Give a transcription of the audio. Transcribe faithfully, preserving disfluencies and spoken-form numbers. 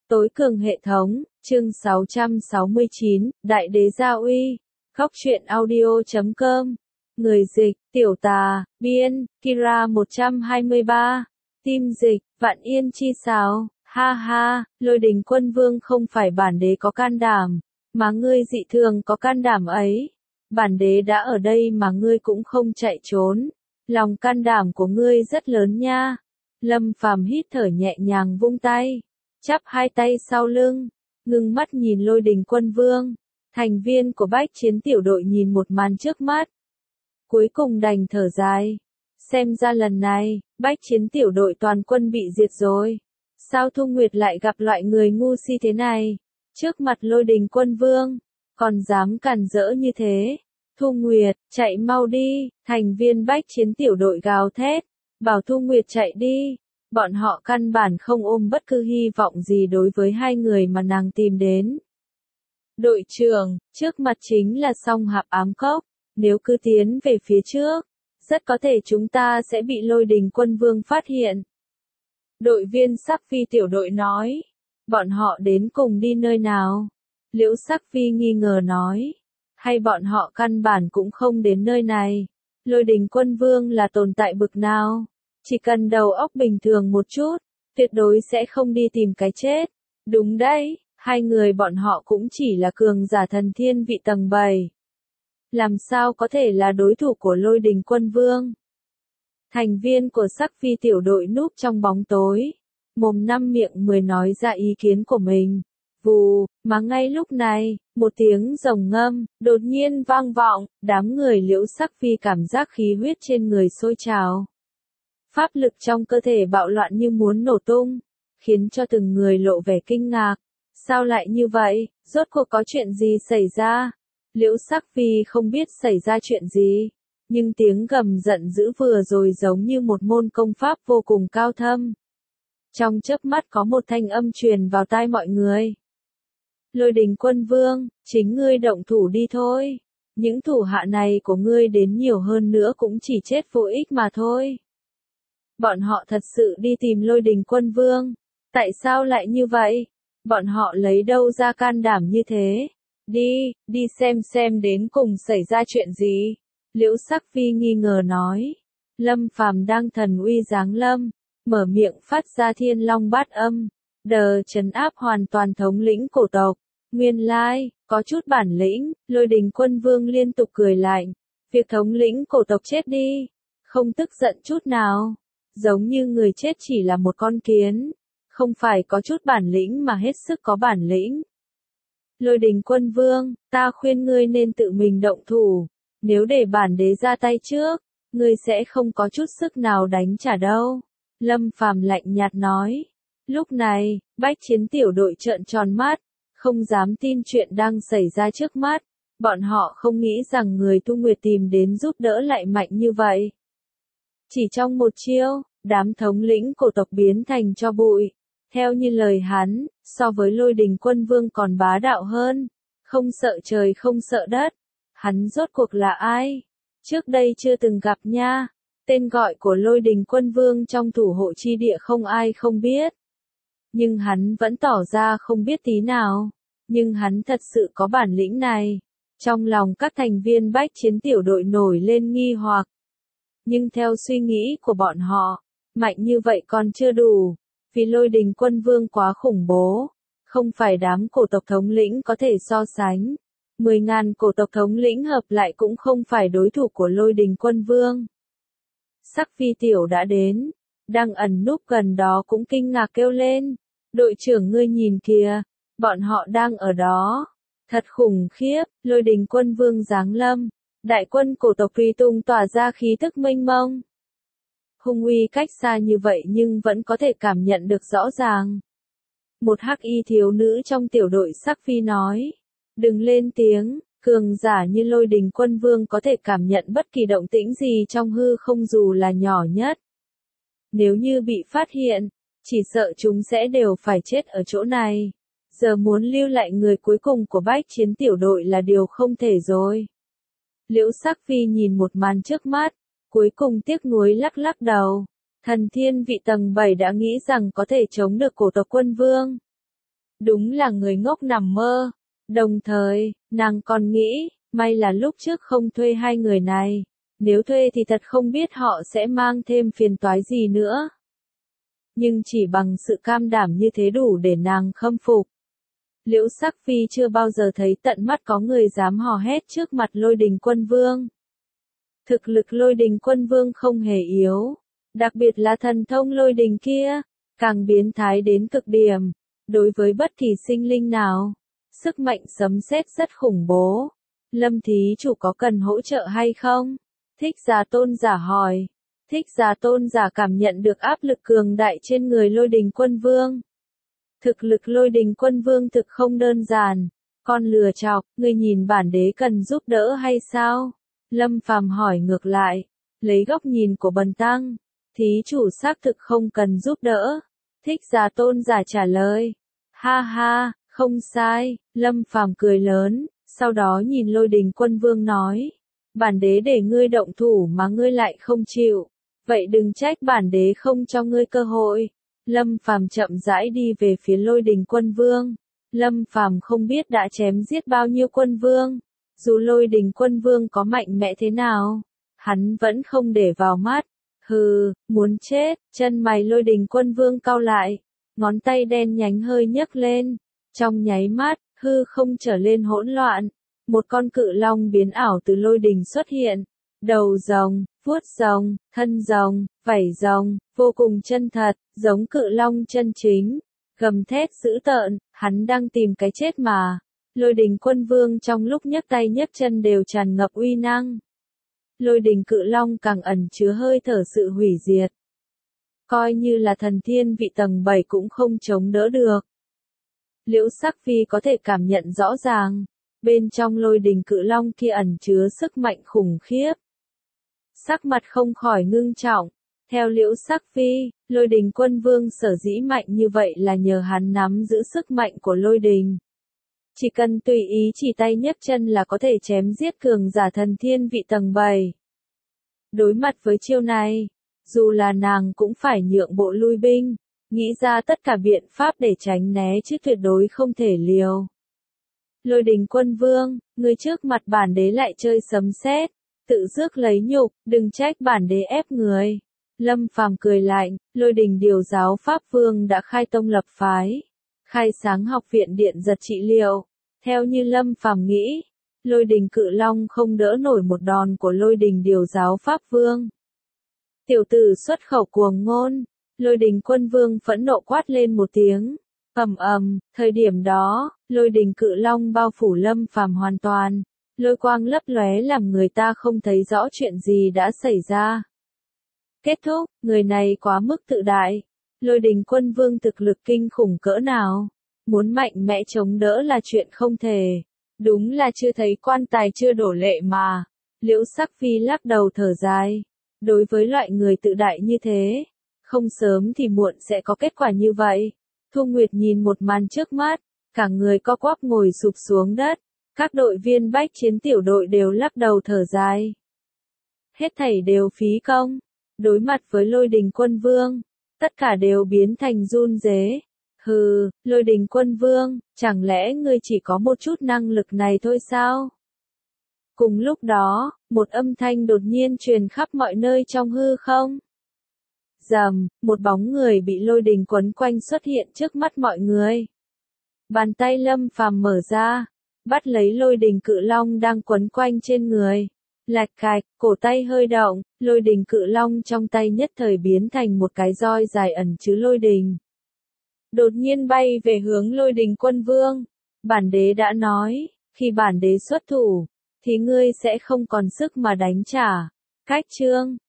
Tối cường hệ thống, chương sáu trăm sáu mươi chín, Đại đế gia uy. Góc truyện audio chấm com. Người dịch, Tiểu Tà, biên, Kira một trăm hai mươi ba. Tim dịch, Vạn Yên chi sáo, ha ha, Lôi Đình Quân Vương không phải bản đế có can đảm, mà ngươi dị thường có can đảm ấy. Bản đế đã ở đây mà ngươi cũng không chạy trốn. Lòng can đảm của ngươi rất lớn nha. Lâm Phàm hít thở nhẹ nhàng vung tay, chắp hai tay sau lưng, ngưng mắt nhìn Lôi Đình Quân Vương. Thành viên của bách chiến tiểu đội nhìn một màn trước mắt, cuối cùng đành thở dài. Xem ra lần này, bách chiến tiểu đội toàn quân bị diệt rồi. Sao Thu Nguyệt lại gặp loại người ngu si thế này? Trước mặt Lôi Đình Quân Vương, còn dám cản rỡ như thế. Thu Nguyệt, chạy mau đi, thành viên bách chiến tiểu đội gào thét, bảo Thu Nguyệt chạy đi. Bọn họ căn bản không ôm bất cứ hy vọng gì đối với hai người mà nàng tìm đến. Đội trưởng, trước mặt chính là song hạp ám cốc, nếu cứ tiến về phía trước, rất có thể chúng ta sẽ bị Lôi Đình Quân Vương phát hiện. Đội viên Sắc Phi tiểu đội nói, bọn họ đến cùng đi nơi nào? Liễu Sắc Phi nghi ngờ nói, hay bọn họ căn bản cũng không đến nơi này? Lôi Đình Quân Vương là tồn tại bực nào? Chỉ cần đầu óc bình thường một chút, tuyệt đối sẽ không đi tìm cái chết. Đúng đấy, hai người bọn họ cũng chỉ là cường giả thần thiên vị tầng bảy. Làm sao có thể là đối thủ của Lôi Đình Quân Vương? Thành viên của Sắc Phi tiểu đội núp trong bóng tối, mồm năm miệng mười nói ra ý kiến của mình. Vù, mà ngay lúc này, một tiếng rồng ngâm, đột nhiên vang vọng, đám người Liễu Sắc Phi cảm giác khí huyết trên người sôi trào. Pháp lực trong cơ thể bạo loạn như muốn nổ tung, khiến cho từng người lộ vẻ kinh ngạc. Sao lại như vậy, rốt cuộc có chuyện gì xảy ra? Liễu Sắc Phi không biết xảy ra chuyện gì, nhưng tiếng gầm giận dữ vừa rồi giống như một môn công pháp vô cùng cao thâm. Trong chớp mắt có một thanh âm truyền vào tai mọi người. Lôi Đình Quân Vương, chính ngươi động thủ đi thôi. Những thủ hạ này của ngươi đến nhiều hơn nữa cũng chỉ chết vô ích mà thôi. Bọn họ thật sự đi tìm Lôi Đình Quân Vương. Tại sao lại như vậy? Bọn họ lấy đâu ra can đảm như thế? Đi, đi xem xem đến cùng xảy ra chuyện gì. Liễu Sắc Phi nghi ngờ nói. Lâm Phàm đang thần uy giáng lâm, mở miệng phát ra thiên long bát âm, đờ trấn áp hoàn toàn thống lĩnh cổ tộc. Nguyên lai, có chút bản lĩnh. Lôi Đình Quân Vương liên tục cười lạnh. Việc thống lĩnh cổ tộc chết đi, không tức giận chút nào. Giống như người chết chỉ là một con kiến, không phải có chút bản lĩnh mà hết sức có bản lĩnh. Lôi Đình Quân Vương, ta khuyên ngươi nên tự mình động thủ, nếu để bản đế ra tay trước, ngươi sẽ không có chút sức nào đánh trả đâu. Lâm Phàm lạnh nhạt nói. Lúc này, bách chiến tiểu đội trợn tròn mắt, không dám tin chuyện đang xảy ra trước mắt. Bọn họ không nghĩ rằng người Thu Nguyệt tìm đến giúp đỡ lại mạnh như vậy. Chỉ trong một chiêu, đám thống lĩnh cổ tộc biến thành tro bụi. Theo như lời hắn, so với Lôi Đình Quân Vương còn bá đạo hơn, không sợ trời không sợ đất. Hắn rốt cuộc là ai? Trước đây chưa từng gặp nha. Tên gọi của Lôi Đình Quân Vương trong thủ hộ chi địa không ai không biết. Nhưng hắn vẫn tỏ ra không biết tí nào. Nhưng hắn thật sự có bản lĩnh này. Trong lòng các thành viên bách chiến tiểu đội nổi lên nghi hoặc. Nhưng theo suy nghĩ của bọn họ, mạnh như vậy còn chưa đủ. Vì Lôi Đình Quân Vương quá khủng bố, không phải đám cổ tộc thống lĩnh có thể so sánh. Mười ngàn cổ tộc thống lĩnh hợp lại cũng không phải đối thủ của Lôi Đình Quân Vương. Sắc Phi tiểu đã đến, đang ẩn núp gần đó cũng kinh ngạc kêu lên. Đội trưởng ngươi nhìn kìa, bọn họ đang ở đó. Thật khủng khiếp, Lôi Đình Quân Vương giáng lâm. Đại quân cổ tộc tùy tung tỏa ra khí tức mênh mông. Hung uy cách xa như vậy nhưng vẫn có thể cảm nhận được rõ ràng. Một hắc y thiếu nữ trong tiểu đội Sắc Phi nói. Đừng lên tiếng, cường giả như Lôi Đình Quân Vương có thể cảm nhận bất kỳ động tĩnh gì trong hư không dù là nhỏ nhất. Nếu như bị phát hiện, chỉ sợ chúng sẽ đều phải chết ở chỗ này. Giờ muốn lưu lại người cuối cùng của bách chiến tiểu đội là điều không thể rồi. Liễu Sắc Phi nhìn một màn trước mắt, cuối cùng tiếc nuối lắc lắc đầu. Thần thiên vị tầng bảy đã nghĩ rằng có thể chống được cổ tộc Quân Vương. Đúng là người ngốc nằm mơ. Đồng thời, nàng còn nghĩ, may là lúc trước không thuê hai người này. Nếu thuê thì thật không biết họ sẽ mang thêm phiền toái gì nữa. Nhưng chỉ bằng sự cam đảm như thế đủ để nàng khâm phục. Liễu Sắc Phi chưa bao giờ thấy tận mắt có người dám hò hét trước mặt Lôi Đình Quân Vương. Thực lực Lôi Đình Quân Vương không hề yếu. Đặc biệt là thần thông lôi đình kia, càng biến thái đến cực điểm. Đối với bất kỳ sinh linh nào, sức mạnh sấm sét rất khủng bố. Lâm thí chủ có cần hỗ trợ hay không? Thích Giả Tôn giả hỏi. Thích Giả Tôn giả cảm nhận được áp lực cường đại trên người Lôi Đình Quân Vương. Thực lực Lôi Đình Quân Vương thực không đơn giản. Con lừa chọc, ngươi nhìn bản đế cần giúp đỡ hay sao? Lâm Phàm hỏi ngược lại. Lấy góc nhìn của Bần Tăng, thí chủ xác thực không cần giúp đỡ. Thích Giả Tôn giả trả lời. Ha ha, không sai. Lâm Phàm cười lớn, sau đó nhìn Lôi Đình Quân Vương nói. Bản đế để ngươi động thủ mà ngươi lại không chịu. Vậy đừng trách bản đế không cho ngươi cơ hội. Lâm Phàm chậm rãi đi về phía Lôi Đình Quân Vương. Lâm Phàm không biết đã chém giết bao nhiêu quân vương. Dù Lôi Đình Quân Vương có mạnh mẽ thế nào, hắn vẫn không để vào mắt. Hừ, muốn chết. Chân mày Lôi Đình Quân Vương cau lại. Ngón tay đen nhánh hơi nhấc lên. Trong nháy mắt, hư không trở lên hỗn loạn. Một con cự long biến ảo từ Lôi Đình xuất hiện. Đầu rồng, vuốt rồng, thân rồng, vảy rồng, vô cùng chân thật, giống cự long chân chính. Gầm thét dữ tợn, hắn đang tìm cái chết mà. Lôi Đình Quân Vương trong lúc nhấc tay nhấc chân đều tràn ngập uy năng. Lôi đình cự long càng ẩn chứa hơi thở sự hủy diệt. Coi như là thần thiên vị tầng bảy cũng không chống đỡ được. Liễu Sắc Phi có thể cảm nhận rõ ràng, bên trong lôi đình cự long kia ẩn chứa sức mạnh khủng khiếp. Sắc mặt không khỏi ngưng trọng. Theo Liễu Sắc Phi, Lôi Đình Quân Vương sở dĩ mạnh như vậy là nhờ hắn nắm giữ sức mạnh của lôi đình. Chỉ cần tùy ý chỉ tay nhấc chân là có thể chém giết cường giả thần thiên vị tầng bảy. Đối mặt với chiêu này, dù là nàng cũng phải nhượng bộ lui binh, nghĩ ra tất cả biện pháp để tránh né chứ tuyệt đối không thể liều. Lôi Đình Quân Vương, ngươi trước mặt bản đế lại chơi sấm sét, tự rước lấy nhục, đừng trách bản đế ép người. Lâm Phàm cười lạnh, Lôi Đình Điều Giáo Pháp Vương đã khai tông lập phái, khai sáng học viện điện giật trị liệu. Theo như Lâm Phàm nghĩ, Lôi Đình Cự Long không đỡ nổi một đòn của Lôi Đình Điều Giáo Pháp Vương. Tiểu tử xuất khẩu cuồng ngôn, Lôi Đình Quân Vương phẫn nộ quát lên một tiếng. Ầm ầm, thời điểm đó, Lôi Đình Cự Long bao phủ Lâm Phàm hoàn toàn, lôi quang lấp lóe làm người ta không thấy rõ chuyện gì đã xảy ra. Kết thúc, người này quá mức tự đại. Lôi Đình Quân Vương thực lực kinh khủng cỡ nào, muốn mạnh mẽ chống đỡ là chuyện không thể. Đúng là chưa thấy quan tài chưa đổ lệ mà. Liễu Sắc Phi lắc đầu thở dài. Đối với loại người tự đại như thế, không sớm thì muộn sẽ có kết quả như vậy. Thu Nguyệt nhìn một màn trước mắt, cả người co quắp ngồi sụp xuống đất. Các đội viên bách chiến tiểu đội đều lắc đầu thở dài. Hết thảy đều phí công. Đối mặt với Lôi Đình Quân Vương, tất cả đều biến thành run rế. Hừ, Lôi Đình Quân Vương, chẳng lẽ ngươi chỉ có một chút năng lực này thôi sao? Cùng lúc đó, một âm thanh đột nhiên truyền khắp mọi nơi trong hư không. Rầm, một bóng người bị lôi đình quấn quanh xuất hiện trước mắt mọi người. Bàn tay Lâm Phàm mở ra, bắt lấy lôi đình cự long đang quấn quanh trên người. Lạch cạch, cổ tay hơi động, lôi đình cự long trong tay nhất thời biến thành một cái roi dài ẩn chứa lôi đình. Đột nhiên bay về hướng Lôi Đình Quân Vương. Bản đế đã nói, khi bản đế xuất thủ, thì ngươi sẽ không còn sức mà đánh trả. Cách chương